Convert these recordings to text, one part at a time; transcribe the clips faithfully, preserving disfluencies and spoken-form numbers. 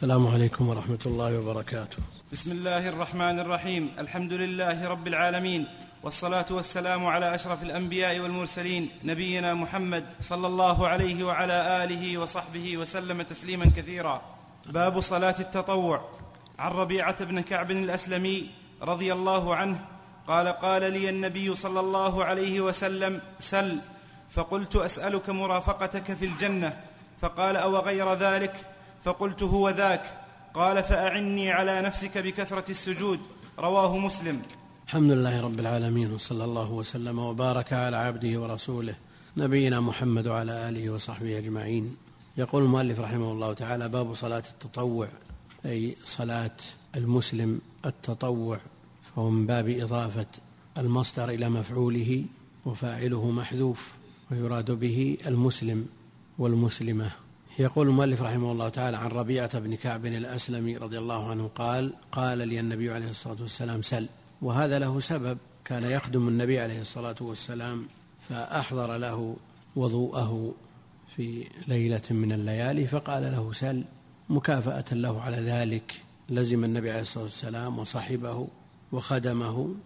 السلام عليكم ورحمة الله وبركاته. بسم الله الرحمن الرحيم. الحمد لله رب العالمين، والصلاة والسلام على أشرف الأنبياء والمرسلين، نبينا محمد صلى الله عليه وعلى آله وصحبه وسلم تسليما كثيرا. باب صلاة التطوع. عن ربيعة بن كعب الأسلمي رضي الله عنه قال: قال لي النبي صلى الله عليه وسلم: سل. فقلت: أسألك مرافقتك في الجنة. فقال: أو غير ذلك؟ فقلت: هو ذاك. قال: فأعني على نفسك بكثرة السجود. رواه مسلم. الحمد لله رب العالمين، وصلى الله وسلم وبارك على عبده ورسوله نبينا محمد وعلى آله وصحبه أجمعين. يقول المؤلف رحمه الله تعالى: باب صلاة التطوع، أي صلاة المسلم التطوع، فهو من باب إضافة المصدر إلى مفعوله وفاعله محذوف، ويراد به المسلم والمسلمة. يقول المؤلف رحمه الله تعالى: عن ربيعة بن كعب الأسلمي رضي الله عنه قال: قال لي النبي عليه الصلاة والسلام: سل. وهذا له سبب، كان يخدم النبي عليه الصلاة والسلام، فأحضر له وضوءه في ليلة من الليالي فقال له: سل، مكافأة له على ذلك. لزم النبي عليه الصلاة والسلام وصحبه وخدمه،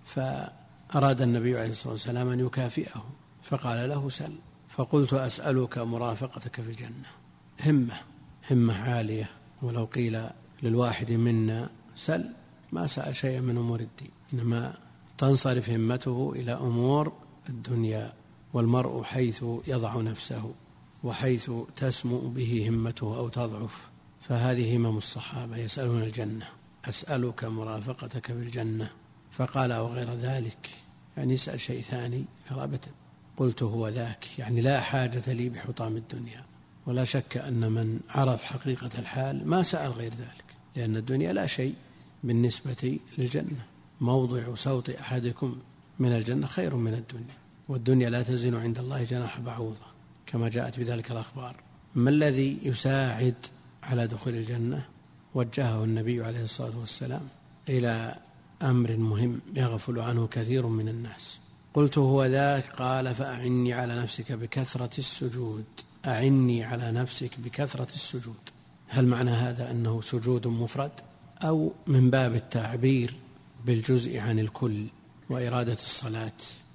فأراد النبي عليه الصلاة والسلام أن يكافئه فقال له: سل. فقلت: أسألك مرافقتك في الجنة. همة همة عالية، ولو قيل للواحد منا سل ما سأل شيئا من أمور الدين، إنما تنصرف همته إلى أمور الدنيا، والمرء حيث يضع نفسه وحيث تسمو به همته أو تضعف، فهذه همم الصحابة يسألون الجنة. أسألك مرافقتك في الجنة. فقال: أو غير ذلك؟ يعني يسأل شيء ثاني؟ قال: قلت: هو ذاك، يعني لا حاجة لي بحطام الدنيا. ولا شك أن من عرف حقيقة الحال ما سأل غير ذلك، لأن الدنيا لا شيء بالنسبة للجنة. موضع صوت أحدكم من الجنة خير من الدنيا، والدنيا لا تزن عند الله جناح بعوضة، كما جاءت بذلك الأخبار. ما الذي يساعد على دخول الجنة؟ وجهه النبي عليه الصلاة والسلام إلى أمر مهم يغفل عنه كثير من الناس. قلت: هو ذاك. قال: فأعني على نفسك بكثرة السجود. أعني على نفسك بكثرة السجود. هل معنى هذا أنه سجود مفرد، أو من باب التعبير بالجزء عن الكل وإرادة الصلاة؟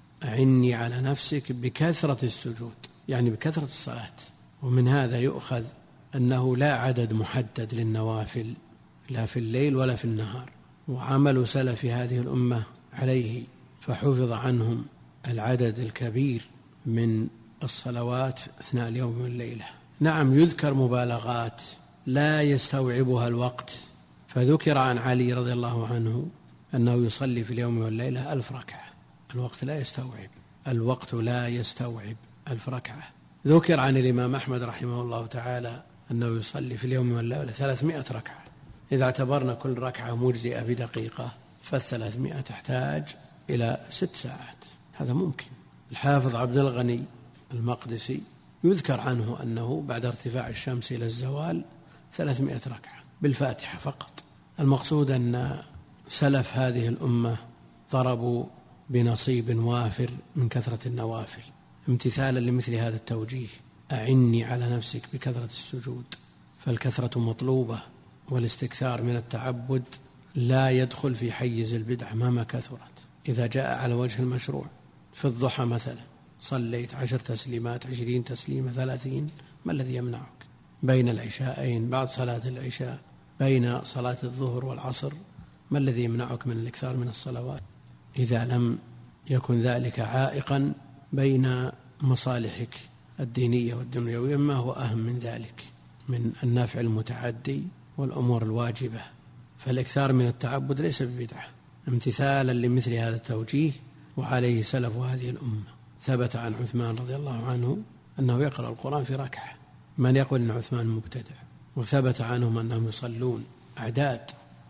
أعني على نفسك بكثرة السجود، يعني بكثرة الصلاة. ومن هذا يؤخذ أنه لا عدد محدد للنوافل، لا في الليل ولا في النهار، وعمل سلف هذه الأمة عليه، فحفظ عنهم العدد الكبير من الصلوات أثناء اليوم والليلة. نعم، يذكر مبالغات لا يستوعبها الوقت، فذكر عن علي رضي الله عنه أنه يصلي في اليوم والليلة ألف ركعة. الوقت لا يستوعب الوقت لا يستوعب ألف ركعة. ذكر عن الإمام أحمد رحمه الله تعالى أنه يصلي في اليوم والليلة ثلاثمائة ركعة. إذا اعتبرنا كل ركعة مجزئة بدقيقة، فالثلاثمائة تحتاج إلى ست ساعات. هذا ممكن. الحافظ عبد الغني المقدسي يذكر عنه أنه بعد ارتفاع الشمس إلى الزوال ثلاثمائة ركعة بالفاتحة فقط. المقصود أن سلف هذه الأمة ضربوا بنصيب وافر من كثرة النوافل، امتثالا لمثل هذا التوجيه: أعني على نفسك بكثرة السجود. فالكثرة مطلوبة، والاستكثار من التعبد لا يدخل في حيز البدعة مهما كثرت. إذا جاء على وجه المشروع في الضحى مثلا صليت عشر تسليمات، عشرين تسليمة، ثلاثين، ما الذي يمنعك؟ بين العشاءين، بعد صلاة العشاء، بين صلاة الظهر والعصر، ما الذي يمنعك من الإكثار من الصلوات؟ إذا لم يكن ذلك عائقا بين مصالحك الدينية والدنيوية ما هو أهم من ذلك من النافع المتعدي والأمور الواجبة. فالإكثار من التعبد ليس ببدعة، امتثالا لمثل هذا التوجيه، وعليه سلف هذه الأمة. ثبت عن عثمان رضي الله عنه أنه يقرأ القرآن في ركعة. من يقول أن عثمان مبتدع؟ وثبت عنهم أنهم يصلون أعداد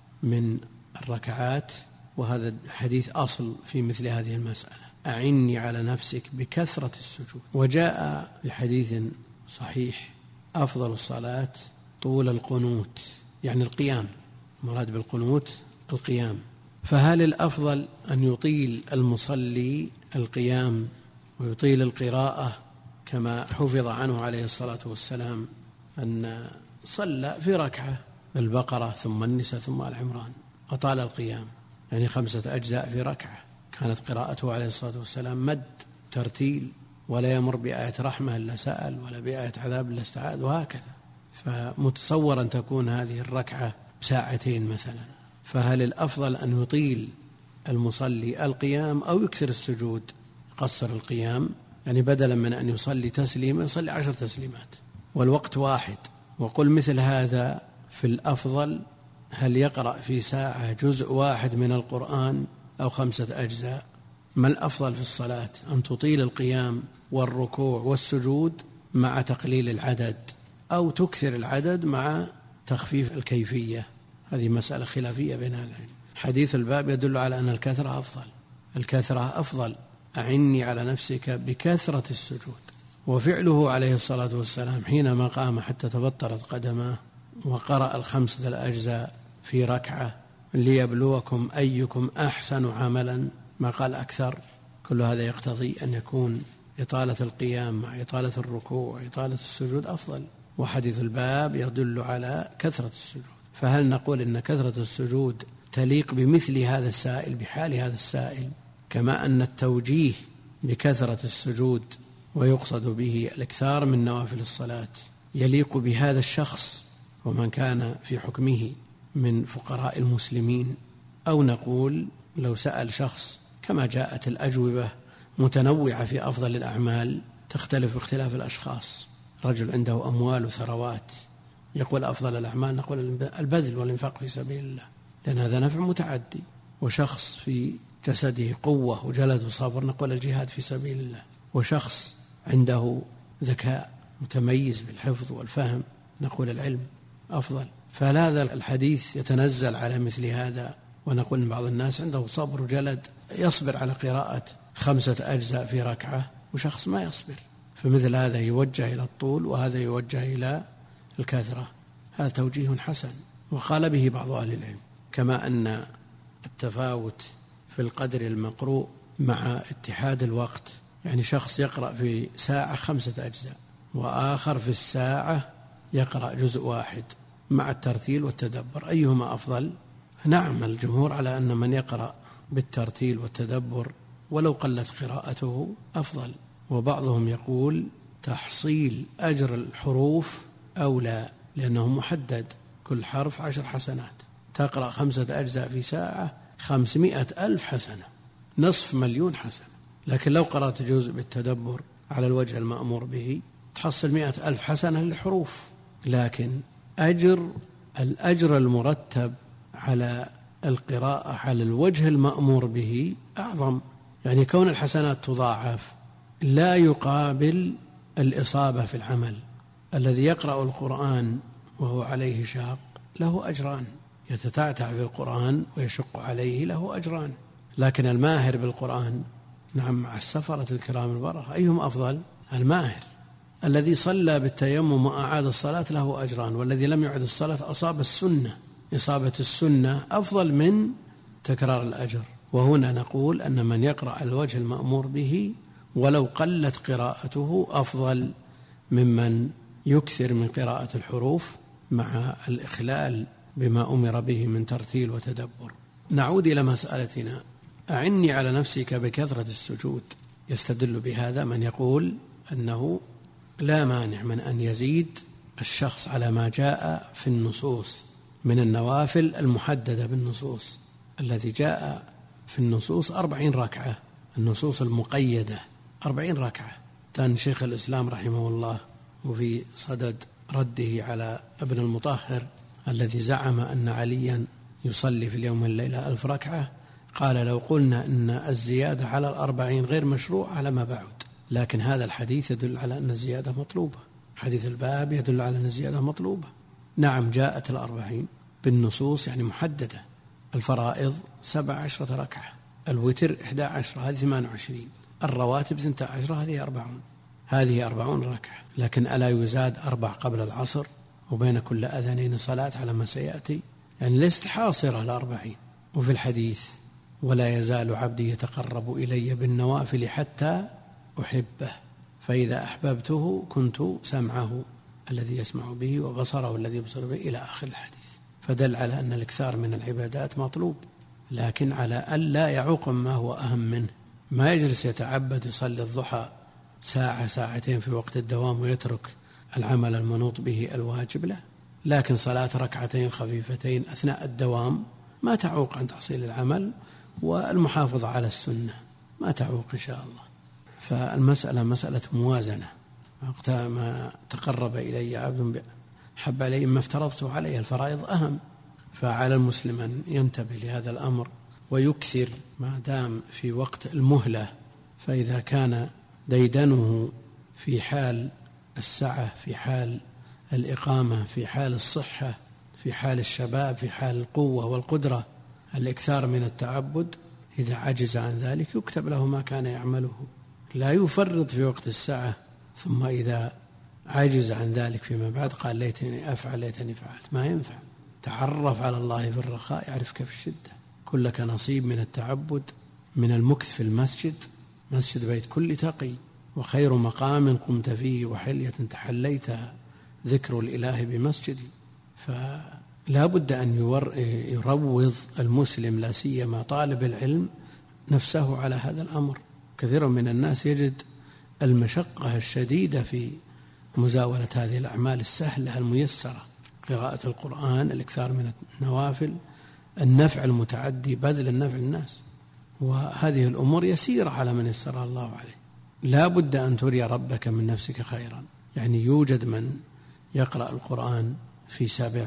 من الركعات، وهذا الحديث أصل في مثل هذه المسألة: أعني على نفسك بكثرة السجود. وجاء بحديث صحيح: أفضل الصلاة طول القنوت، يعني القيام، مراد بالقنوت القيام. فهل الأفضل أن يطيل المصلي القيام ويطيل القراءة كما حفظ عنه عليه الصلاة والسلام أن صلى في ركعة البقرة ثم النساء ثم آل عمران، أطال القيام، يعني خمسة أجزاء في ركعة. كانت قراءته عليه الصلاة والسلام مد ترتيل، ولا يمر بآية رحمة إلا سأل، ولا بآية عذاب إلا استعاذ، وهكذا. فمتصور أن تكون هذه الركعة ساعتين مثلا، فهل الأفضل أن يطيل المصلي القيام أو يكثر السجود، قصر القيام، يعني بدلا من أن يصلي تسليما يصلي عشر تسليمات والوقت واحد؟ وقل مثل هذا في الأفضل، هل يقرأ في ساعة جزء واحد من القرآن أو خمسة أجزاء؟ ما الأفضل في الصلاة، أن تطيل القيام والركوع والسجود مع تقليل العدد، أو تكثر العدد مع تخفيف الكيفية؟ هذه مسألة خلافية بين أهل العلم. حديث الباب يدل على أن الكثرة أفضل، الكثرة أفضل. أعني على نفسك بكثرة السجود. وفعله عليه الصلاة والسلام حينما قام حتى تبطرت قدماه وقرأ الخمسة الأجزاء في ركعة ليبلوكم أيكم أحسن عملا، ما قال أكثر. كل هذا يقتضي أن يكون إطالة القيام مع إطالة الركوع وإطالة السجود أفضل، وحديث الباب يدل على كثرة السجود. فهل نقول إن كثرة السجود تليق بمثل هذا السائل، بحال هذا السائل، كما أن التوجيه بكثرة السجود ويقصد به الإكثار من نوافل الصلاة يليق بهذا الشخص ومن كان في حكمه من فقراء المسلمين؟ أو نقول لو سأل شخص، كما جاءت الأجوبة متنوعة في أفضل الأعمال تختلف باختلاف الأشخاص، رجل عنده أموال وثروات يقول أفضل الأعمال، نقول البذل والإنفاق في سبيل الله، لأن هذا نفع متعدي. وشخص في جسده قوة وجلد وصبر، نقول الجهاد في سبيل الله. وشخص عنده ذكاء متميز بالحفظ والفهم، نقول العلم أفضل. فهذا الحديث يتنزل على مثل هذا، ونقول بعض الناس عنده صبر وجلد يصبر على قراءة خمسة أجزاء في ركعة، وشخص ما يصبر، فمثل هذا يوجه إلى الطول وهذا يوجه إلى الكثرة. هذا توجيه حسن وقال به بعض أهل العلم. كما أن التفاوت في القدر المقروء مع اتحاد الوقت، يعني شخص يقرأ في ساعة خمسة أجزاء وآخر في الساعة يقرأ جزء واحد مع الترتيل والتدبر، أيهما أفضل؟ نعم، الجمهور على أن من يقرأ بالترتيل والتدبر ولو قلت قراءته أفضل، وبعضهم يقول تحصيل أجر الحروف أولى، لأنه محدد، كل حرف عشر حسنات. تقرأ خمسة أجزاء في ساعة خمسمائة ألف حسنة، نصف مليون حسنة. لكن لو قرأت جزء بالتدبر على الوجه المأمور به تحصل مائة ألف حسنة للحروف، لكن أجر الأجر المرتب على القراءة على الوجه المأمور به أعظم. يعني كون الحسنات تضاعف لا يقابل الإصابة في العمل. الذي يقرأ القرآن وهو عليه شاق له أجران، يتتعتع في القرآن ويشق عليه له أجران. لكن الماهر بالقرآن نعم مع السفرة الكرام البررة، أيهم أفضل؟ الماهر. الذي صلى بالتيمم وأعاد الصلاة له أجران، والذي لم يعد الصلاة أصاب السنة. إصابة السنة أفضل من تكرار الأجر. وهنا نقول أن من يقرأ الوجه المأمور به ولو قلت قراءته أفضل ممن يكثر من قراءة الحروف مع الإخلال بما أمر به من ترتيل وتدبر. نعود إلى مسألتنا، أعني على نفسك بكثرة السجود. يستدل بهذا من يقول أنه لا مانع من أن يزيد الشخص على ما جاء في النصوص من النوافل المحددة بالنصوص. الذي جاء في النصوص أربعين ركعة، النصوص المقيدة أربعين ركعة. كان شيخ الإسلام رحمه الله وفي صدد رده على ابن المطهر الذي زعم أن عليا يصلي في اليوم والليلة ألف ركعة، قال لو قلنا أن الزيادة على الأربعين غير مشروع على ما بعد، لكن هذا الحديث يدل على أن الزيادة مطلوبة. حديث الباب يدل على أن الزيادة مطلوبة. نعم جاءت الأربعين بالنصوص يعني محددة. الفرائض سبع عشرة ركعة، الوتر إحدى عشرة هذه ثمان وعشرين، الرواتب ثنتا عشرة هذه أربعون، هذه أربعون ركعة. لكن ألا يزاد أربع قبل العصر وبين كل أذانين صلاة على ما سيأتي؟ يعني ليست حاصرة الأربعين. وفي الحديث ولا يزال عبدي يتقرب إلي بالنوافل حتى أحبه، فإذا أحببته كنت سمعه الذي يسمع به وبصره الذي يبصر به إلى آخر الحديث. فدل على أن الإكثار من العبادات مطلوب، لكن على أن لا يعوق ما هو أهم منه. ما يجلس يتعبد يصلي الضحى ساعة ساعتين في وقت الدوام ويترك العمل المنوط به الواجب له، لكن صلاة ركعتين خفيفتين أثناء الدوام ما تعوق عن تحصيل العمل، والمحافظة على السنة ما تعوق إن شاء الله. فالمسألة مسألة موازنة، وقت ما تقرب إلي عبد حب علي ما افترضته عليه، الفرائض أهم، فعلى المسلم أن ينتبه لهذا الأمر ويكثر ما دام في وقت المهلة. فإذا كان ديدنه في حال السعة، في حال الإقامة، في حال الصحة، في حال الشباب، في حال القوة والقدرة، الإكثار من التعبد، إذا عجز عن ذلك يكتب له ما كان يعمله، لا يفرط في وقت السعة ثم إذا عجز عن ذلك فيما بعد قال ليتني أفعل ليتني فعلت. ما ينفع. تعرف على الله في الرخاء يعرفك في الشدة. كلك نصيب من التعبد، من المكث في المسجد، مسجد بيت كل تقي، وخير مقام قمت فيه وحلية تحليتها ذكر الإله بمسجدي. فلا بد أن يروض المسلم لا سيما طالب العلم نفسه على هذا الأمر. كثير من الناس يجد المشقة الشديدة في مزاولة هذه الأعمال السهلة الميسرة، قراءة القرآن، الإكثار من النوافل، النفع المتعدي، بذل النفع للناس، وهذه الأمور يسيرة على من يسر الله عليه. لا بد أن تري ربك من نفسك خيرا. يعني يوجد من يقرأ القرآن في سبع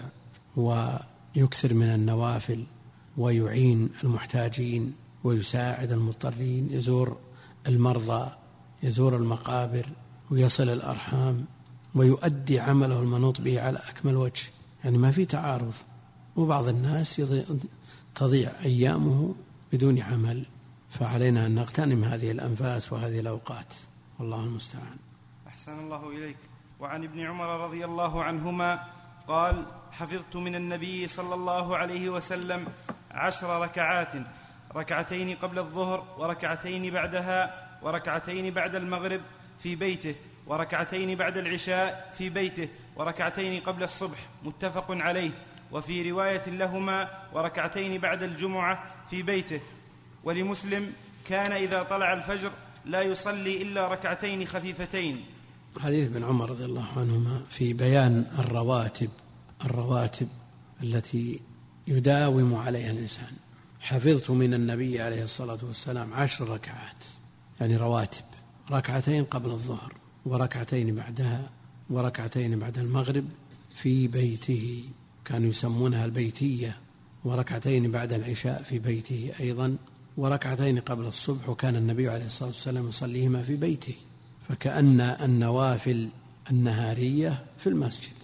ويكثر من النوافل ويعين المحتاجين ويساعد المضطرين، يزور المرضى، يزور المقابر، ويصل الأرحام، ويؤدي عمله المنوط به على أكمل وجه. يعني ما في تعارض. وبعض الناس تضيع أيامه بدون عمل. فعلينا أن نغتنم هذه الأنفاس وهذه الأوقات، والله المستعان. أحسن الله إليك. وعن ابن عمر رضي الله عنهما قال: حفظت من النبي صلى الله عليه وسلم عشر ركعات، ركعتين قبل الظهر وركعتين بعدها وركعتين بعد المغرب في بيته، وركعتين بعد العشاء في بيته، وركعتين قبل الصبح، متفق عليه. وفي رواية لهما: وركعتين بعد الجمعة في بيته. ولمسلم: كان إذا طلع الفجر لا يصلي إلا ركعتين خفيفتين. حديث ابن عمر رضي الله عنهما في بيان الرواتب الرواتب التي يداوم عليها الإنسان. حفظت من النبي عليه الصلاة والسلام عشر ركعات، يعني رواتب، ركعتين قبل الظهر وركعتين بعدها وركعتين بعد المغرب في بيته، كانوا يسمونها البيتية، وركعتين بعد العشاء في بيته أيضا، وركعتين قبل الصبح، وكان النبي عليه الصلاة والسلام يصليهما في بيته. فكأن النوافل النهارية في المسجد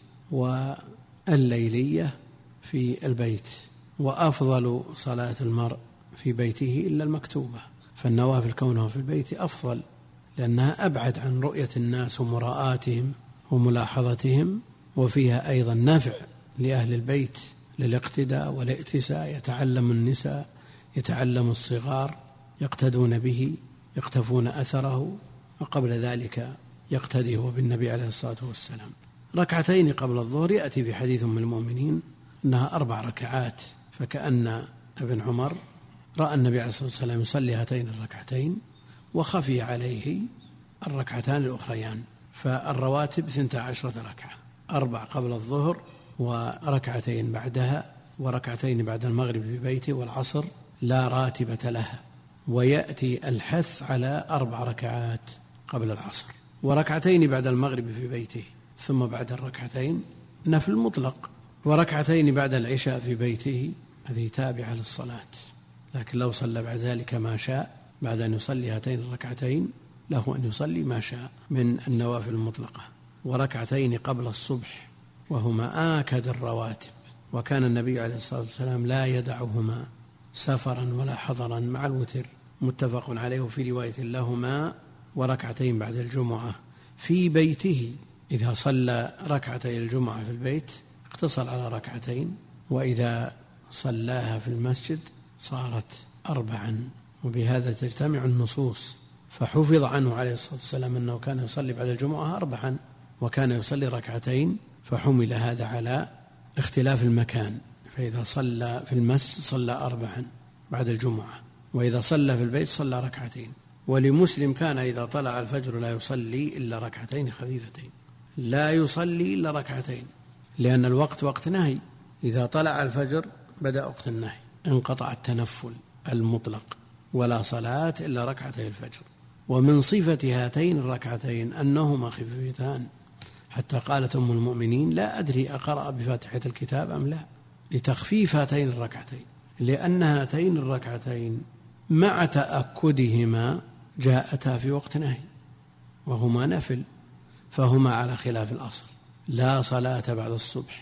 والليلية في البيت. وأفضل صلاة المرء في بيته إلا المكتوبة، فالنوافل كونها في البيت أفضل، لأنها أبعد عن رؤية الناس ومراءاتهم وملاحظتهم، وفيها أيضا نفع لأهل البيت للاقتداء والائتساء. يتعلم النساء، يتعلم الصغار، يقتدون به، يقتفون أثره، وقبل ذلك يقتدي هو بالنبي عليه الصلاة والسلام. ركعتين قبل الظهر يأتي في حديث أم المؤمنين أنها أربع ركعات، فكأن ابن عمر رأى النبي عليه الصلاة والسلام يصلي هاتين الركعتين وخفي عليه الركعتان الأخريان. فالرواتب ثنتا عشرة ركعة، أربع قبل الظهر وركعتين بعدها وركعتين بعد المغرب في بيته، والعصر لا راتبة لها. ويأتي الحث على أربع ركعات قبل العصر وركعتين بعد المغرب في بيته، ثم بعد الركعتين نفل مطلق، وركعتين بعد العشاء في بيته، هذه تابعة للصلاة، لكن لو صلى بعد ذلك ما شاء بعد أن يصلي هاتين الركعتين له أن يصلي ما شاء من النوافل المطلقة. وركعتين قبل الصبح وهما آكد الرواتب، وكان النبي عليه الصلاة والسلام لا يدعهما سفرا ولا حضرا مع الوتر، متفق عليه. في رواية لهما: وركعتين بعد الجمعة في بيته. إذا صلى ركعتي الجمعة في البيت اقتصر على ركعتين، وإذا صلاها في المسجد صارت أربعا. وبهذا تجتمع النصوص. فحفظ عنه عليه الصلاة والسلام أنه كان يصلي بعد الجمعة أربعا، وكان يصلي ركعتين، فحمل هذا على اختلاف المكان. في فإذا صلى في المسجد صلى أربعا بعد الجمعة، وإذا صلى في البيت صلى ركعتين. ولمسلم كان إذا طلع الفجر لا يصلي إلا ركعتين خفيفتين، لا يصلي إلا ركعتين، لأن الوقت وقت نهي. إذا طلع الفجر بدأ وقت النهي، انقطع التنفل المطلق، ولا صلاة إلا ركعتي الفجر. ومن صفة هاتين الركعتين أنهما خفيفتان، حتى قالت أم المؤمنين لا أدري أقرأ بفاتحة الكتاب أم لا، لتخفيف هاتين الركعتين، لأن هاتين الركعتين مع تأكدهما جاءتا في وقت نهي وهما نفل، فهما على خلاف الأصل، لا صلاة بعد الصبح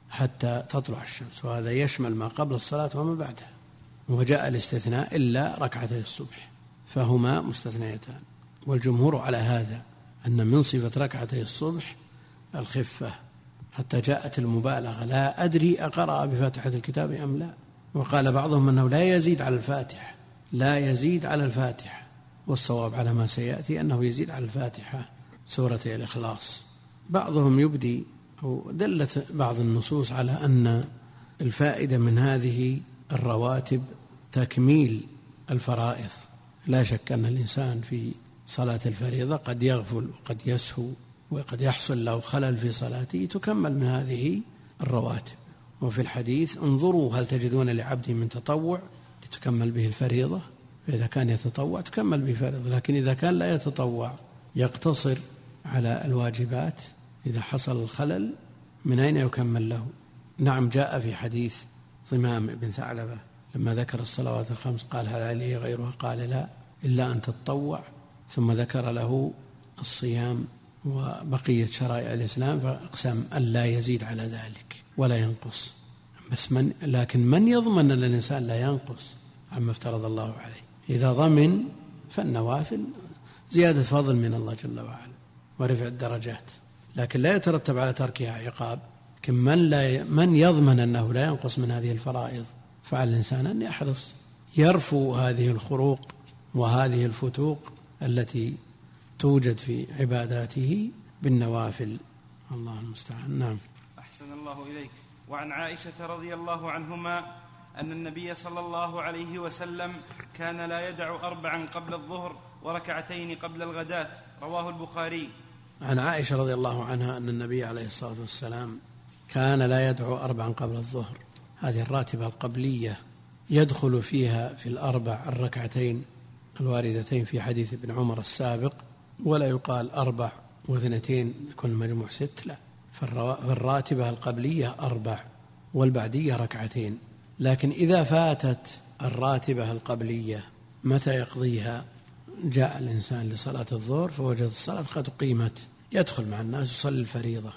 حتى تطلع الشمس، وهذا يشمل ما قبل الصلاة وما بعدها. وجاء الاستثناء إلا ركعتي الصبح، فهما مستثنيتان. والجمهور على هذا، أن من صفة ركعتي الصبح الخفة، حتى جاءت المبالغة لا أدري أقرأ بفاتحة الكتاب أم لا. وقال بعضهم أنه لا يزيد على الفاتحة، لا يزيد على الفاتحة، والصواب على ما سيأتي أنه يزيد على الفاتحة سورة الإخلاص. بعضهم يبدي أو دلت بعض النصوص على أن الفائدة من هذه الرواتب تكميل الفرائض. لا شك أن الإنسان في صلاة الفريضة قد يغفل وقد يسهو وقد يحصل له خلل في صلاته، تكمل من هذه الرواتب. وفي الحديث انظروا هل تجدون لعبد من تطوع لتكمل به الفريضة، فإذا كان يتطوع تكمل به فريضة، لكن إذا كان لا يتطوع يقتصر على الواجبات، إذا حصل الخلل من أين يكمل له؟ نعم، جاء في حديث ضمام بن ثعلبة لما ذكر الصلوات الخمس قال هل عليه غيرها؟ قال لا إلا أن تتطوع، ثم ذكر له الصيام وبقية شرائع الإسلام، فأقسم أن لا يزيد على ذلك ولا ينقص. بس من لكن من يضمن أن الإنسان لا ينقص عما افترض الله عليه؟ إذا ضمن فالنوافل زيادة فضل من الله جل وعلا ورفع الدرجات، لكن لا يترتب على تركها عقاب. لكن من, لا من يضمن أنه لا ينقص من هذه الفرائض، فعلى الإنسان أن يحرص يرفو هذه الخروق وهذه الفتوق التي توجد في عباداته بالنوافل. الله المستعان. نعم. أحسن الله إليك. وعن عائشة رضي الله عنهما أن النبي صلى الله عليه وسلم كان لا يدع أربعا قبل الظهر وركعتين قبل الغداة، رواه البخاري. عن عائشة رضي الله عنها أن النبي عليه الصلاة والسلام كان لا يدعو أربعا قبل الظهر، هذه الراتبة القبلية يدخل فيها في الأربع الركعتين الواردتين في حديث ابن عمر السابق، ولا يقال أربع واثنتين يكون المجموع ست، لا، فالراتبة القبلية أربع والبعدية ركعتين. لكن إذا فاتت الراتبة القبلية متى يقضيها؟ جاء الإنسان لصلاة الظهر فوجد الصلاة قد قيمت، يدخل مع الناس يصلي الفريضة،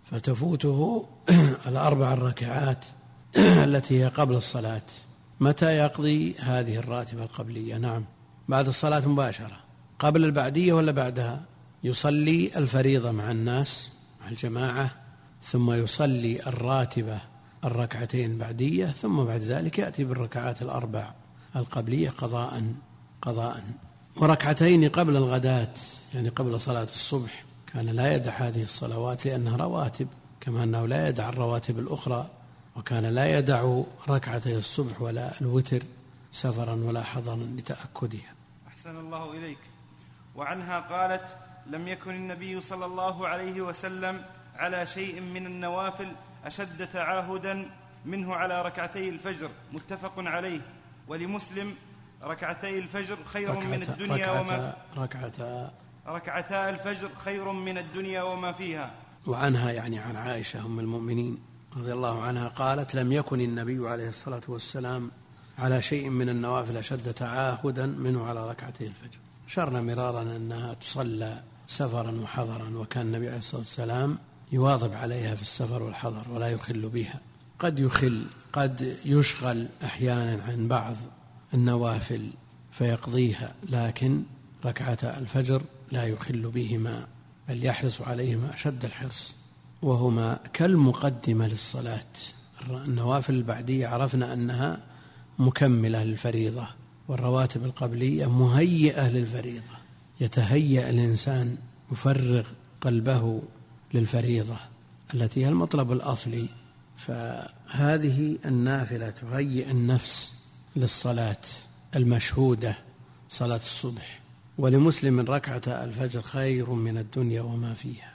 فتفوته الأربع الركعات التي هي قبل الصلاة. متى يقضي هذه الراتبة القبلية؟ نعم، بعد الصلاة مباشرة. قبل البعدية ولا بعدها؟ يصلي الفريضة مع الناس مع الجماعة، ثم يصلي الراتبة الركعتين بعدية، ثم بعد ذلك يأتي بالركعات الأربع القبلية قضاء قضاء. وركعتين قبل الغداة يعني قبل صلاة الصبح كان لا يدع هذه الصلوات لأنها رواتب، كما أنه لا يدع الرواتب الأخرى، وكان لا يدع ركعتي الصبح ولا الوتر سفرا ولا حضرا لتأكدها. أحسن الله إليك. وعنها قالت: لم يكن النبي صلى الله عليه وسلم على شيء من النوافل أشد تعاهدا منه على ركعتي الفجر، متفق عليه. ولمسلم: ركعتي الفجر خير ركعتا من الدنيا ركعتا وما ركعتا ركعتا الفجر خير من الدنيا وما فيها. وعنها يعني عن عائشة أم المؤمنين رضي الله عنها قالت: لم يكن النبي عليه الصلاة والسلام على شيء من النوافل أشد تعاهدا منه على ركعتي الفجر. شرنا مرارا أنها تصلى سفرا وحضرا، وكان النبي عليه الصلاة والسلام يواظب عليها في السفر والحضر ولا يخل بها. قد يخل، قد يشغل أحيانا عن بعض النوافل فيقضيها، لكن ركعتا الفجر لا يخل بهما، بل يحرص عليهما أشد الحرص، وهما كالمقدمة للصلاة. النوافل البعدية عرفنا أنها مكملة للفريضة، والرواتب القبلية مهيئة للفريضة، يتهيأ الإنسان يفرغ قلبه للفريضة التي هي المطلب الأصلي. فهذه هذه النافلة تهيئ النفس للصلاة المشهودة صلاة الصبح. ولمسلم ركعة الفجر خير من الدنيا وما فيها،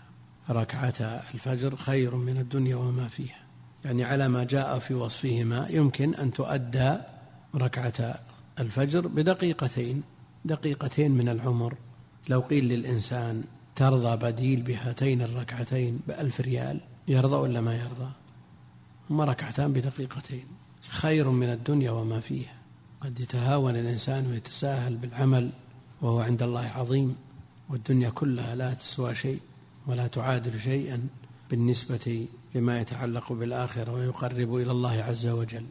ركعة الفجر خير من الدنيا وما فيها، يعني على ما جاء في وصفهما يمكن أن تؤدى ركعة الفجر بدقيقتين، دقيقتين من العمر. لو قيل للإنسان ترضى بديل بهاتين الركعتين بألف ريال، يرضى ولا ما يرضى؟ هما ركعتان بدقيقتين خير من الدنيا وما فيها. قد يتهاون الإنسان ويتساهل بالعمل وهو عند الله عظيم، والدنيا كلها لا تسوى شيء ولا تعادل شيئا بالنسبة لما يتعلق بالآخرة ويقرب إلى الله عز وجل.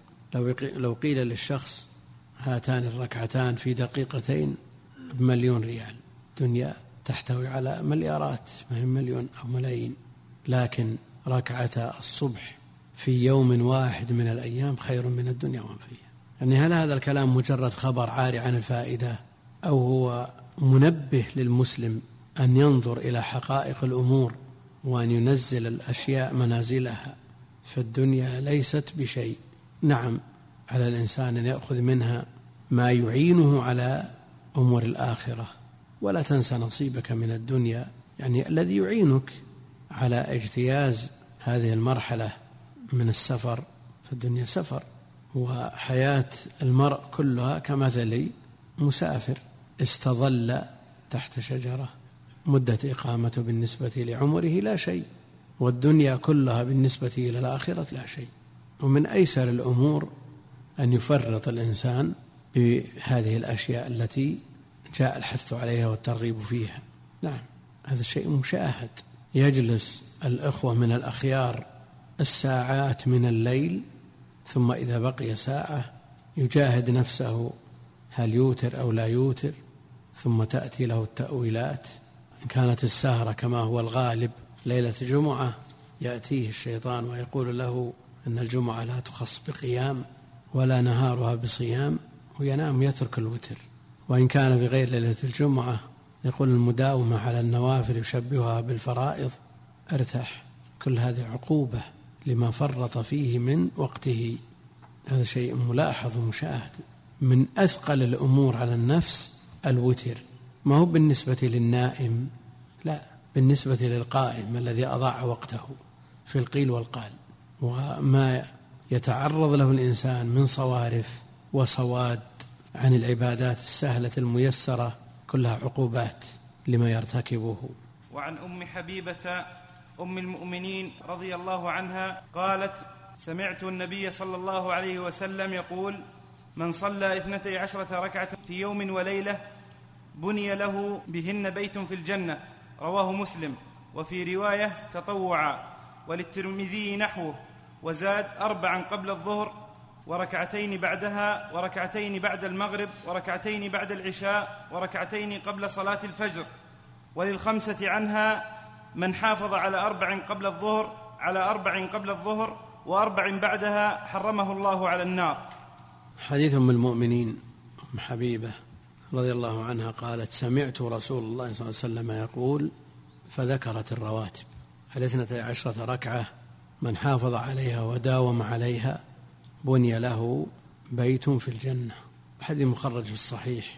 لو قيل للشخص هاتان الركعتان في دقيقتين بمليون ريال، دنيا تحتوي على مليارات، ما هي مليون أو ملايين، لكن ركعة الصبح في يوم واحد من الأيام خير من الدنيا وما فيها. يعني هل هذا الكلام مجرد خبر عاري عن الفائدة، أو هو منبه للمسلم أن ينظر إلى حقائق الأمور وأن ينزل الأشياء منازلها؟ فالدنيا ليست بشيء. نعم، على الإنسان أن يأخذ منها ما يعينه على أمور الآخرة، ولا تنسى نصيبك من الدنيا، يعني الذي يعينك على اجتياز هذه المرحلة من السفر. فالدنيا سفر، وحياة المرء كلها كمثل مسافر استظل تحت شجرة، مدة إقامته بالنسبة لعمره لا شيء، والدنيا كلها بالنسبة إلى الآخرة لا شيء. ومن أيسر الأمور أن يفرط الإنسان بهذه الأشياء التي جاء الحث عليها والترغيب فيها. نعم، هذا الشيء مشاهد. يجلس الأخوة من الأخيار الساعات من الليل، ثم إذا بقي ساعة يجاهد نفسه هل يوتر أو لا يوتر، ثم تأتي له التأويلات. إن كانت السهرة كما هو الغالب ليلة جمعة، يأتيه الشيطان ويقول له أن الجمعة لا تخص بقيام ولا نهارها بصيام، وينام يترك الوتر. وإن كان في غير ليلة الجمعة يقول المداومة على النوافل يشبهها بالفرائض، ارتاح. كل هذه عقوبة لما فرط فيه من وقته. هذا شيء ملاحظ ومشاهد. من أثقل الأمور على النفس الوتر، ما هو بالنسبة للنائم، لا، بالنسبة للقائم الذي أضاع وقته في القيل والقال. وما يتعرض له الإنسان من صوارف وصواد عن العبادات السهلة الميسرة كلها عقوبات لما يرتكبه. وعن أم حبيبة أم المؤمنين رضي الله عنها قالت: سمعت النبي صلى الله عليه وسلم يقول: من صلى اثنتي عشرة ركعة في يوم وليلة بني له بهن بيت في الجنة. رواه مسلم. وفي رواية تطوعا، وللترمذي نحوه، وزاد: أربعا قبل الظهر، وركعتين بعدها، وركعتين بعد المغرب، وركعتين بعد العشاء، وركعتين قبل صلاة الفجر. وللخمسة عنها: من حافظ على أربع قبل الظهر على أربع قبل الظهر وأربع بعدها حرمه الله على النار. حديث أم المؤمنين أم حبيبة رضي الله عنها قالت: سمعت رسول الله صلى الله عليه وسلم يقول، فذكرت الرواتب الاثنتي عشرة ركعة، من حافظ عليها وداوم عليها بني له بيت في الجنة. الحديث مخرج في الصحيح.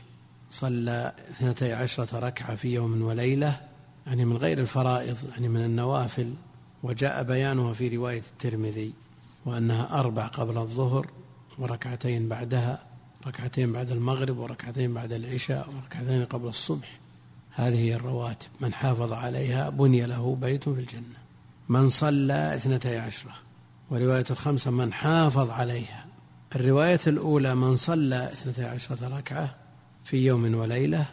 صلى اثنتي عشرة ركعة في يوم وليلة، يعني من غير الفرائض، يعني من النوافل. وجاء بيانها في رواية الترمذي، وأنها أربع قبل الظهر، وركعتين بعدها، ركعتين بعد المغرب، وركعتين بعد العشاء، وركعتين قبل الصبح. هذه هي الرواتب، من حافظ عليها بني له بيت في الجنة. من صلى اثنتي عشرة. ورواية الخمسة: من حافظ عليها. الرواية الأولى من صلى اثنتي عشرة ركعة في يوم وليلة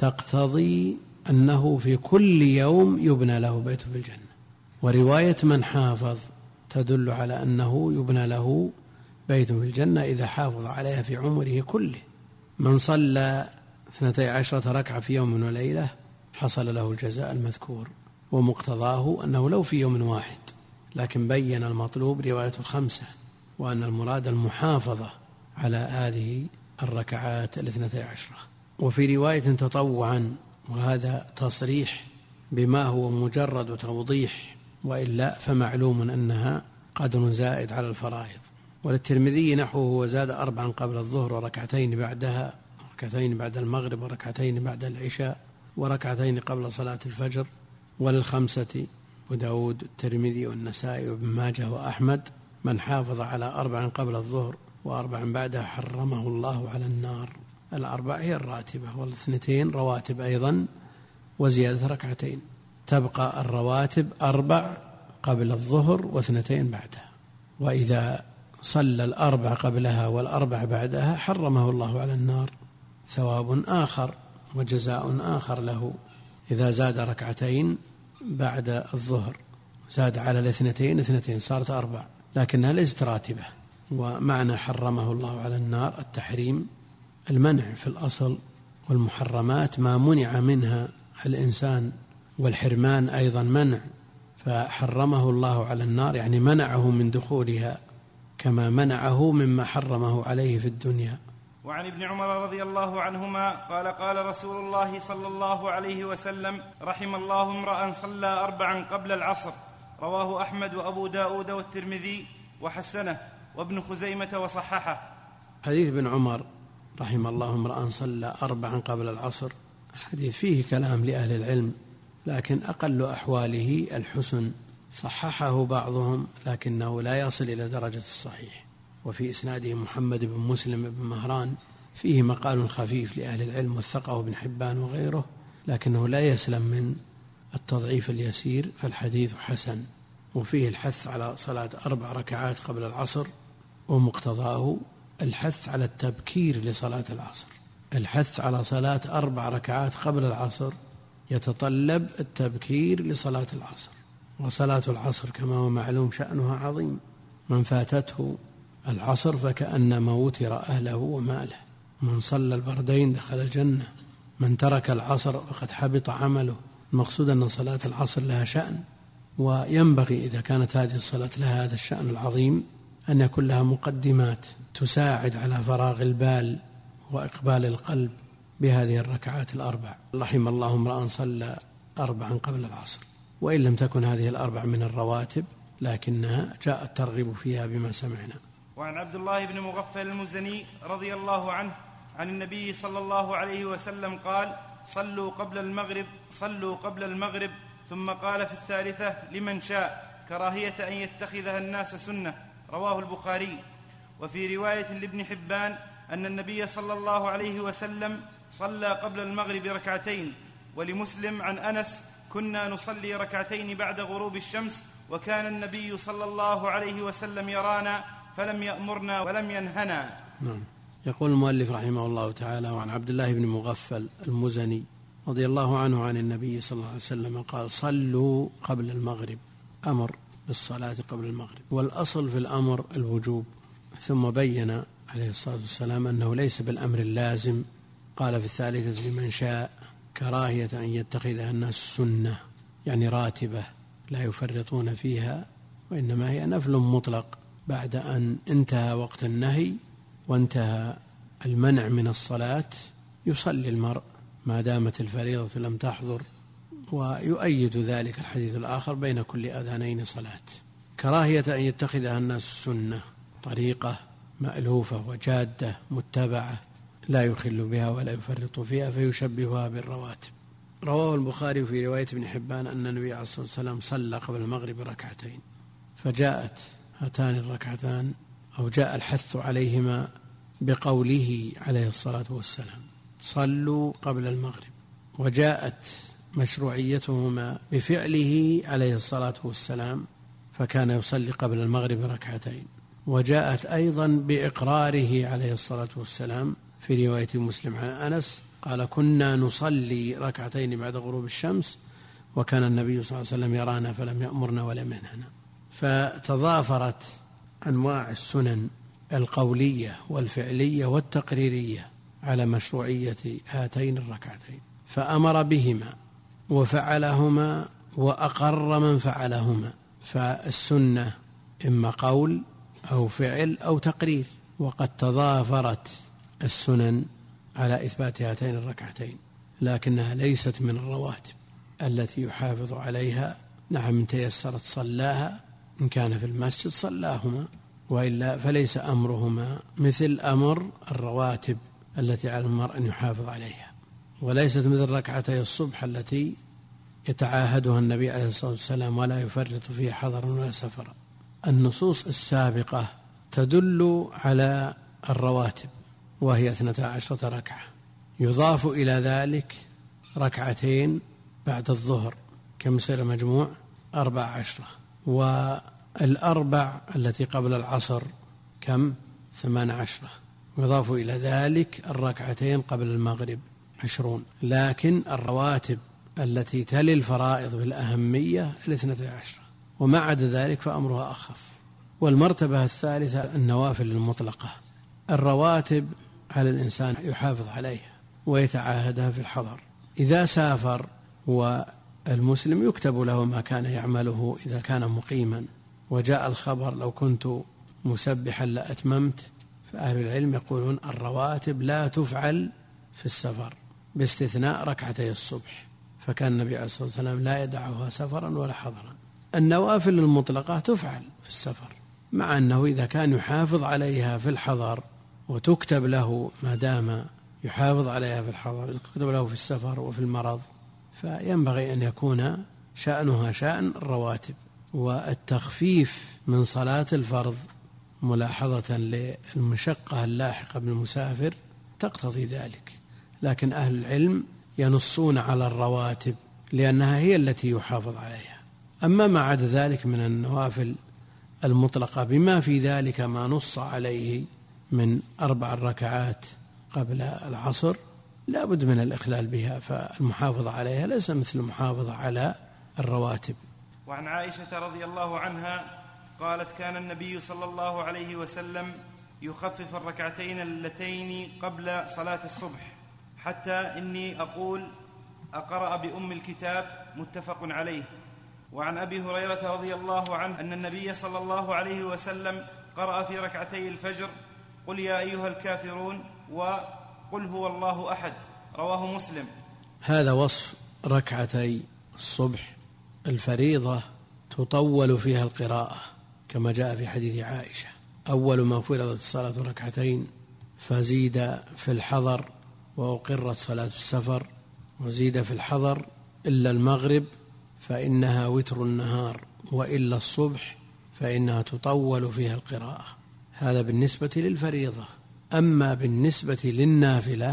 تقتضي أنه في كل يوم يبنى له بيت في الجنة. ورواية من حافظ تدل على أنه يبنى له بيت في الجنة إذا حافظ عليها في عمره كله. من صلى اثنتي عشرة ركعة في يوم وليلة حصل له الجزاء المذكور، ومقتضاه أنه لو في يوم واحد، لكن بين المطلوب رواية الخمسة، وأن المراد المحافظة على هذه الركعات الاثنتي عشرة. وفي رواية تطوعا، وهذا تصريح بما هو مجرد توضيح، وإلا فمعلوم أنها قدر زائد على الفرائض. وللترمذي نحوه وزاد أربعا قبل الظهر وركعتين بعدها، ركعتين بعد المغرب وركعتين بعد العشاء وركعتين قبل صلاة الفجر. وللخمسة وداود الترمذي والنسائي وابن ماجه وأحمد من حافظ على أربع قبل الظهر وأربع بعدها حرمه الله على النار. الأربع هي الراتبة، والاثنتين رواتب أيضا وزيادة ركعتين، تبقى الرواتب أربع قبل الظهر واثنتين بعدها. وإذا صلى الأربع قبلها والأربع بعدها حرمه الله على النار، ثواب آخر وجزاء آخر له. إذا زاد ركعتين بعد الظهر زاد على الاثنتين اثنتين صارت أربع، لكنها ليست راتبة. ومعنى حرمه الله على النار التحريم، المنع في الأصل، والمحرمات ما منع منها الإنسان، والحرمان أيضا منع، فحرمه الله على النار يعني منعه من دخولها كما منعه مما حرمه عليه في الدنيا. وعن ابن عمر رضي الله عنهما قال قال رسول الله صلى الله عليه وسلم: رحم الله امرأ صلى أربعا قبل العصر. رواه أحمد وأبو داود والترمذي وحسنه وابن خزيمة وصححه. حديث ابن عمر رحم الله امرأ صلى أربعا قبل العصر حديث فيه كلام لأهل العلم، لكن أقل أحواله الحسن، صححه بعضهم لكنه لا يصل إلى درجة الصحيح. وفي إسناده محمد بن مسلم بن مهران فيه مقال خفيف لأهل العلم وثقه ابن حبان وغيره، لكنه لا يسلم من التضعيف اليسير، فالحديث حسن. وفيه الحث على صلاة أربع ركعات قبل العصر، ومقتضاه الحث على التبكير لصلاة العصر. الحث على صلاة أربع ركعات قبل العصر يتطلب التبكير لصلاة العصر، وصلاة العصر كما هو معلوم شأنها عظيم، من فاتته العصر فكأنما وتر أهله وماله، من صلى البردين دخل الجنة، من ترك العصر فقد حبط عمله. المقصود أن صلاة العصر لها شأن، وينبغي إذا كانت هذه الصلاة لها هذا الشأن العظيم أن يكون لها مقدمات تساعد على فراغ البال وإقبال القلب بهذه الركعات الأربع. رحم الله امرأ صلى أربعا قبل العصر، وإن لم تكن هذه الأربع من الرواتب لكنها جاء الترغيب فيها بما سمعنا. وعن عبد الله بن مغفل المزني رضي الله عنه عن النبي صلى الله عليه وسلم قال: صلوا قبل المغرب صلوا قبل المغرب ثم قال في الثالثة: لمن شاء، كراهية أن يتخذها الناس سنة. رواه البخاري. وفي رواية لابن حبان أن النبي صلى الله عليه وسلم صلى قبل المغرب ركعتين. ولمسلم عن أنس: كنا نصلي ركعتين بعد غروب الشمس، وكان النبي صلى الله عليه وسلم يرانا فلم يأمرنا ولم ينهنا. نعم. يقول المؤلف رحمه الله تعالى: وعن عبد الله بن مغفل المزني رضي الله عنه عن النبي صلى الله عليه وسلم قال: صلوا قبل المغرب، أمر بالصلاة قبل المغرب، والأصل في الأمر الوجوب، ثم بين عليه الصلاة والسلام أنه ليس بالأمر اللازم. قال في الثالثة: لمن شاء، كراهية أن يتخذها الناس سنة، يعني راتبة لا يفرطون فيها، وإنما هي نفل مطلق بعد أن انتهى وقت النهي وانتهى المنع من الصلاة، يصلي المرء ما دامت الفريضة لم تحضر. ويؤيد ذلك الحديث الآخر: بين كل أذانين صلاة. كراهية أن يتخذها الناس سنة، طريقة مألوفة وجادة متبعة لا يخل بها ولا يفرط فيها فيشبهها بالرواتب. رواه البخاري في رواية ابن حبان أن النبي عليه الصلاة والسلام صلى قبل المغرب ركعتين، فجاءت هاتان الركعتان أو جاء الحث عليهما بقوله عليه الصلاة والسلام: صلوا قبل المغرب، وجاءت مشروعيتهما بفعله عليه الصلاة والسلام، فكان يصلي قبل المغرب ركعتين. وجاءت أيضا بإقراره عليه الصلاة والسلام في رواية مسلم عن أنس قال: كنا نصلي ركعتين بعد غروب الشمس، وكان النبي صلى الله عليه وسلم يرانا فلم يأمرنا ولم ينهنا. فتضافرت أنواع السنن القولية والفعلية والتقريرية على مشروعية هاتين الركعتين، فأمر بهما وفعلهما وأقر من فعلهما. فالسنة إما قول أو فعل أو تقرير، وقد تضافرت السنن على إثبات هاتين الركعتين، لكنها ليست من الرواتب التي يحافظ عليها. نعم، إن تيسرت صلاها، إن كان في المسجد صلاهما، وإلا فليس أمرهما مثل أمر الرواتب التي على المرء أن يحافظ عليها، وليست مثل ركعتي الصبح التي يتعاهدها النبي عليه الصلاة والسلام ولا يفرط فيها حضرا ولا سفرا. النصوص السابقة تدل على الرواتب وهي اثنتا عشرة ركعة، يضاف إلى ذلك ركعتين بعد الظهر، كم يصير مجموع؟ أربع عشرة. والأربع التي قبل العصر كم؟ ثمان عشرة. يضاف إلى ذلك الركعتين قبل المغرب عشرون. لكن الرواتب التي تلي الفرائض بالأهمية الاثنتي عشرة، وما عدا ذلك فأمرها أخف. والمرتبة الثالثة النوافل المطلقة. الرواتب على الإنسان يحافظ عليها ويتعاهدها في الحضر. إذا سافر والمسلم يكتب له ما كان يعمله إذا كان مقيما، وجاء الخبر لو كنت مسبحا لأتممت، فأهل العلم يقولون الرواتب لا تفعل في السفر باستثناء ركعتي الصبح، فكان النبي عليه الصلاة والسلام لا يدعها سفرا ولا حضرا. النوافل المطلقة تفعل في السفر، مع أنه إذا كان يحافظ عليها في الحضر وتكتب له ما دام يحافظ عليها في الحضر، تكتب له في السفر وفي المرض، فينبغي أن يكون شأنها شأن الرواتب. والتخفيف من صلاة الفرض ملاحظة للمشقة اللاحقة بالمسافر تقتضي ذلك، لكن أهل العلم ينصون على الرواتب لأنها هي التي يحافظ عليها. أما ما عدا ذلك من النوافل المطلقة بما في ذلك ما نص عليه من أربع ركعات قبل العصر لا بد من الإخلال بها، فالمحافظة عليها ليس مثل المحافظة على الرواتب. وعن عائشة رضي الله عنها قالت كان النبي صلى الله عليه وسلم يخفف الركعتين اللتين قبل صلاة الصبح حتى إني أقول أقرأ بأم الكتاب، متفق عليه. وعن أبي هريرة رضي الله عنه أن النبي صلى الله عليه وسلم قرأ في ركعتي الفجر قل يا أيها الكافرون وقل هو الله أحد، رواه مسلم. هذا وصف ركعتي الصبح. الفريضة تطول فيها القراءة كما جاء في حديث عائشة: أول ما فرضت الصلاة ركعتين، فزيد في الحضر وأقرت صلاة السفر، وزيد في الحضر إلا المغرب فإنها وتر النهار، وإلا الصبح فإنها تطول فيها القراءة. هذا بالنسبة للفريضة. أما بالنسبة للنافلة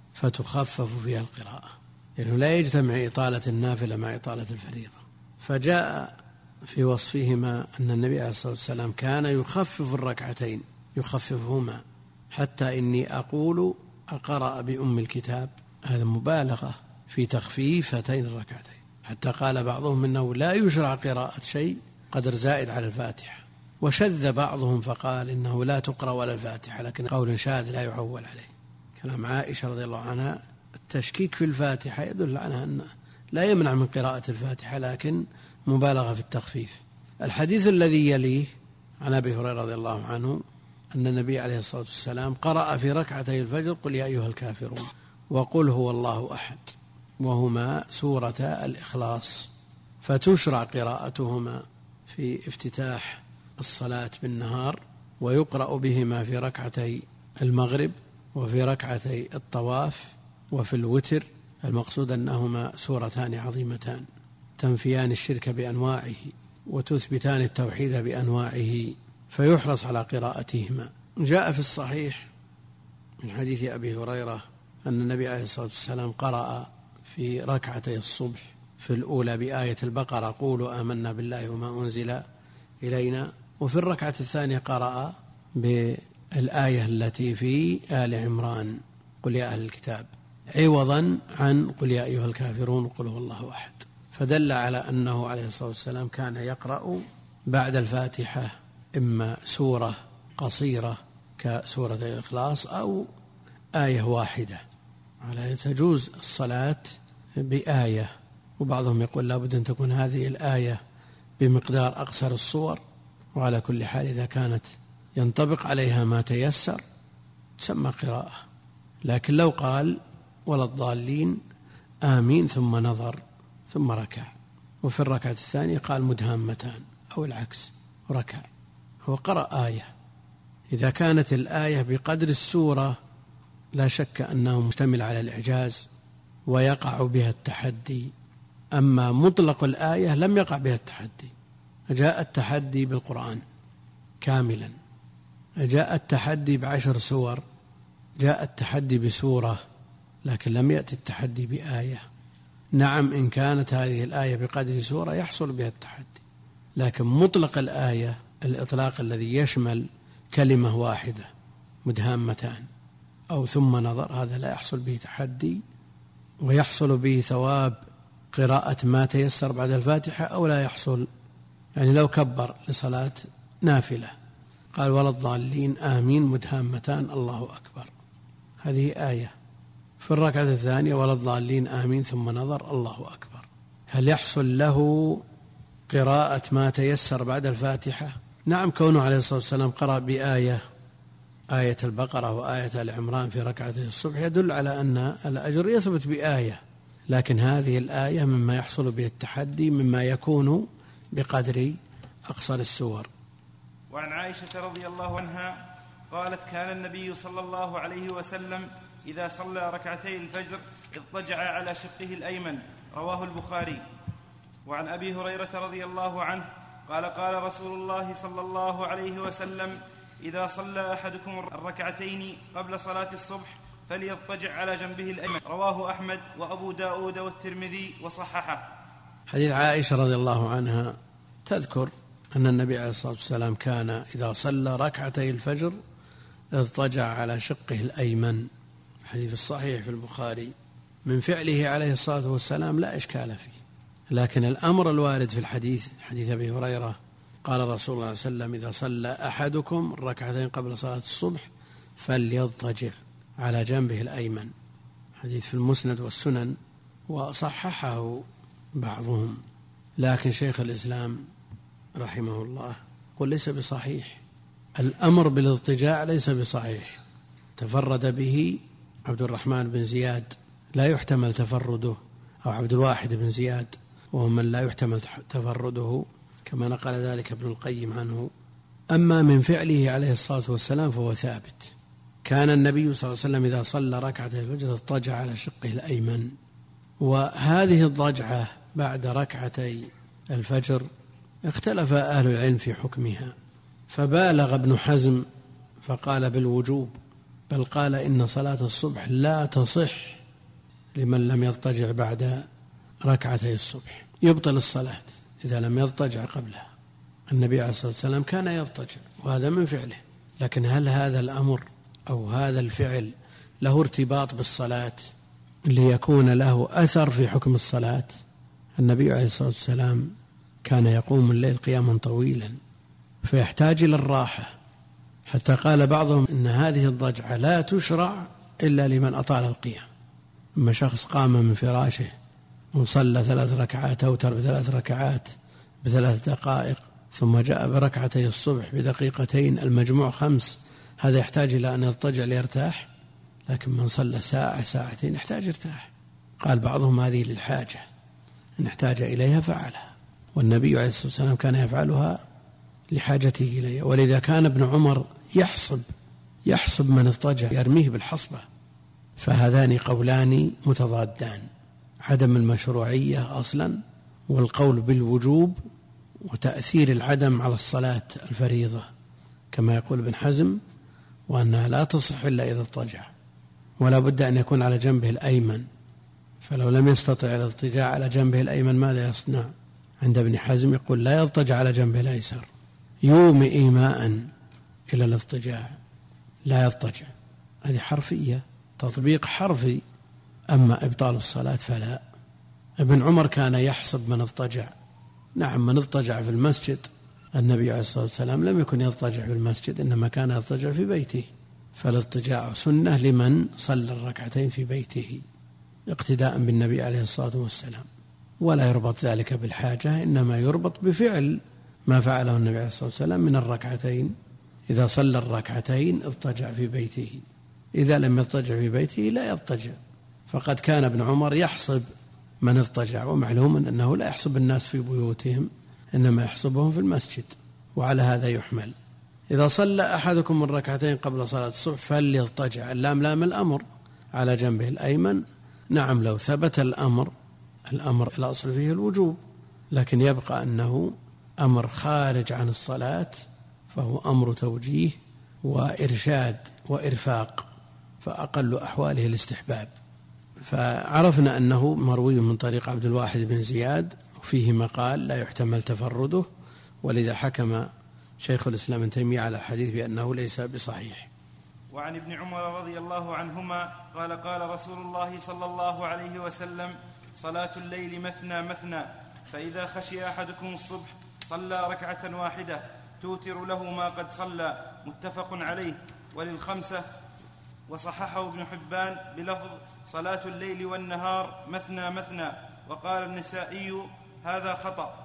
فتخفف فيها القراءة، لأنه لا يجتمع إطالة النافلة مع إطالة الفريضة. فجاء في وصفهما أن النبي عليه الصلاة والسلام كان يخفف الركعتين، يخففهما حتى إني أقول أقرأ بأم الكتاب. هذا مبالغة في تخفيف هاتين الركعتين، حتى قال بعضهم إنه لا يشرع قراءة شيء قدر زائد على الفاتحة. وشذ بعضهم فقال إنه لا تقرأ ولا الفاتحة، لكن قول شاذ لا يعول عليه. كلام عائشة رضي الله عنها التشكيك في الفاتحة يدل على أن لا يمنع من قراءة الفاتحة، لكن مبالغة في التخفيف. الحديث الذي يليه عن أبي هريرة رضي الله عنه أن النبي عليه الصلاة والسلام قرأ في ركعتي الفجر قل يا أيها الكافرون وقل هو الله أحد، وهما سورة الإخلاص، فتشرع قراءتهما في افتتاح الصلاة بالنهار، ويقرأ بهما في ركعتي المغرب وفي ركعتي الطواف وفي الوتر. المقصود أنهما سورتان عظيمتان تنفيان الشرك بأنواعه وتثبتان التوحيد بأنواعه، فيحرص على قراءتهما. جاء في الصحيح من حديث أبي هريرة أن النبي عليه الصلاة والسلام قرأ في ركعتي الصبح في الأولى بآية البقرة قولوا آمنا بالله وما أنزل إلينا، وفي الركعة الثانية قرأ بالآية التي في آل عمران قل يا أهل الكتاب، عوضا عن قل يا أيها الكافرون قل هو الله أحد. فدل على أنه عليه الصلاة والسلام كان يقرأ بعد الفاتحة إما سورة قصيرة كسورة الإخلاص أو آية واحدة، على تجوز الصلاة بآية. وبعضهم يقول لابد أن تكون هذه الآية بمقدار أقصر الصور، وعلى كل حال إذا كانت ينطبق عليها ما تيسر تسمى قراءة. لكن لو قال ولا الضالين آمين ثم نظر ثم ركع، وفي الركعة الثانية قال مدهامتان أو العكس ركع، هو قرأ آية إذا كانت الآية بقدر السورة لا شك أنه مشتمل على الإعجاز ويقع بها التحدي. أما مطلق الآية لم يقع بها التحدي، جاء التحدي بالقرآن كاملا، جاء التحدي بعشر سور، جاء التحدي بسورة، لكن لم يأتي التحدي بآية. نعم إن كانت هذه الآية بقدر سورة يحصل بها التحدي، لكن مطلق الآية الإطلاق الذي يشمل كلمة واحدة مدهامتان أو ثم نظر، هذا لا يحصل به تحدي، ويحصل به ثواب قراءة ما تيسر بعد الفاتحة أو لا يحصل. يعني لو كبر لصلاة نافلة قال ولا الضالين آمين مدهامتان الله أكبر، هذه آية. في الركعة الثانية ولا الضالين آمين ثم نظر الله أكبر، هل يحصل له قراءة ما تيسر بعد الفاتحة؟ نعم، كونه عليه الصلاة والسلام قرأ بآية آية البقرة وآية آل عمران في ركعتي الصبح يدل على أن الأجر يثبت بآية، لكن هذه الآية مما يحصل به التحدي مما يكون بقدر أقصر السور. وعن عائشة رضي الله عنها قالت كان النبي صلى الله عليه وسلم إذا صلى ركعتي الفجر اضطجع على شقه الأيمن، رواه البخاري. وعن أبي هريرة رضي الله عنه قال قال رسول الله صلى الله عليه وسلم إذا صلى أحدكم الركعتين قبل صلاة الصبح فليضطجع على جنبه الأيمن، رواه أحمد وأبو داود والترمذي وصححه. حديث عائشة رضي الله عنها تذكر أن النبي عليه الصلاة والسلام كان إذا صلى ركعتي الفجر اضطجع على شقه الأيمن، حديث الصحيح في البخاري. من فعله عليه الصلاة والسلام لا إشكال فيه، لكن الأمر الوارد في الحديث حديث أبي هريرة قال رسول الله صلى الله عليه وسلم إذا صلى أحدكم الركعتين قبل صلاة الصبح فليضطجع على جنبه الأيمن، حديث في المسند والسنن وصححه بعضهم، لكن شيخ الإسلام رحمه الله قل ليس بصحيح، الأمر بالاضطجاع ليس بصحيح، تفرد به عبد الرحمن بن زياد لا يحتمل تفرده، أو عبد الواحد بن زياد وهو من لا يحتمل تفرده كما نقل ذلك ابن القيم عنه. أما من فعله عليه الصلاة والسلام فهو ثابت، كان النبي صلى الله عليه وسلم إذا صلى ركعتي الفجر اضطجع على شقه الأيمن. وهذه الضجعة بعد ركعتي الفجر اختلف أهل العلم في حكمها، فبالغ ابن حزم فقال بالوجوب، بل قال إن صلاة الصبح لا تصح لمن لم يضطجع بعد ركعتي الصبح، يبطل الصلاة إذا لم يضطجع قبلها. النبي عليه الصلاة والسلام كان يضطجع وهذا من فعله، لكن هل هذا الأمر أو هذا الفعل له ارتباط بالصلاة ليكون له أثر في حكم الصلاة؟ النبي عليه الصلاة والسلام كان يقوم الليل قياما طويلا فيحتاج إلى الراحة، حتى قال بعضهم إن هذه الضجعة لا تشرع إلا لمن أطال القيام. أما شخص قام من فراشه وصلى ثلاث ركعات أوتر بثلاث ركعات بثلاث دقائق ثم جاء بركعتي الصبح بدقيقتين المجموع خمس، هذا يحتاج إلى أن يضطجع ليرتاح، لكن من صلى ساعة ساعتين يحتاج يرتاح. قال بعضهم هذه للحاجة، إن احتاج إليها فعلها، والنبي عليه الصلاة والسلام كان يفعلها لحاجته إليها. ولذا كان ابن عمر يحصب يحصب من اضطجع يرميه بالحصبة. فهذان قولان متضادان، عدم المشروعية أصلا والقول بالوجوب وتأثير العدم على الصلاة الفريضة كما يقول ابن حزم، وأنها لا تصح إلا إذا اضطجع، ولا بد أن يكون على جنبه الأيمن، فلو لم يستطع الاضطجاع على جنبه الأيمن ماذا يصنع؟ عند ابن حزم يقول لا يضطجع على جنبه الأيسر، يومي إيماء إلى الاضطجاع لا يضطجع، هذه حرفية تطبيق حرفي. أما إبطال الصلاة فلا. ابن عمر كان يحسب من اضطجع، نعم من اضطجع في المسجد، النبي عليه الصلاة والسلام لم يكن يضطجع في المسجد إنما كان يضطجع في بيته، فالاضطجاع سنة لمن صلى الركعتين في بيته اقتداء بالنبي عليه الصلاة والسلام، ولا يربط ذلك بالحاجة، إنما يربط بفعل ما فعله النبي عليه الصلاة والسلام من الركعتين. إذا صلى الركعتين اضطجع في بيته، إذا لم يضطجع في بيته لا يضطجع. فقد كان ابن عمر يحسب من اضطجع، ومعلوم أنه لا يحسب الناس في بيوتهم إنما يحسبهم في المسجد، وعلى هذا يحمل. إذا صلى أحدكم الركعتين قبل صلاة الصبح فليضطجع. اللام لام الأمر على جنبه الأيمن. نعم لو ثبت الأمر الأمر الأصل فيه الوجوب، لكن يبقى أنه أمر خارج عن الصلاة، فهو أمر توجيه وإرشاد وإرفاق، فأقل أحواله الاستحباب. فعرفنا أنه مروي من طريق عبد الواحد بن زياد، وفيه مقال لا يحتمل تفرده، ولذا حكم شيخ الإسلام ابن تيمية على الحديث بأنه ليس بصحيح. وعن ابن عمر رضي الله عنهما قال قال رسول الله صلى الله عليه وسلم: صلاة الليل مثنى مثنى، فإذا خشي أحدكم الصبح صلى ركعة واحدة توتر له ما قد صلى. متفق عليه. وللخمسة وصححه ابن حبان بلفظ: صلاة الليل والنهار مثنى مثنى. وقال النسائي: هذا خطأ.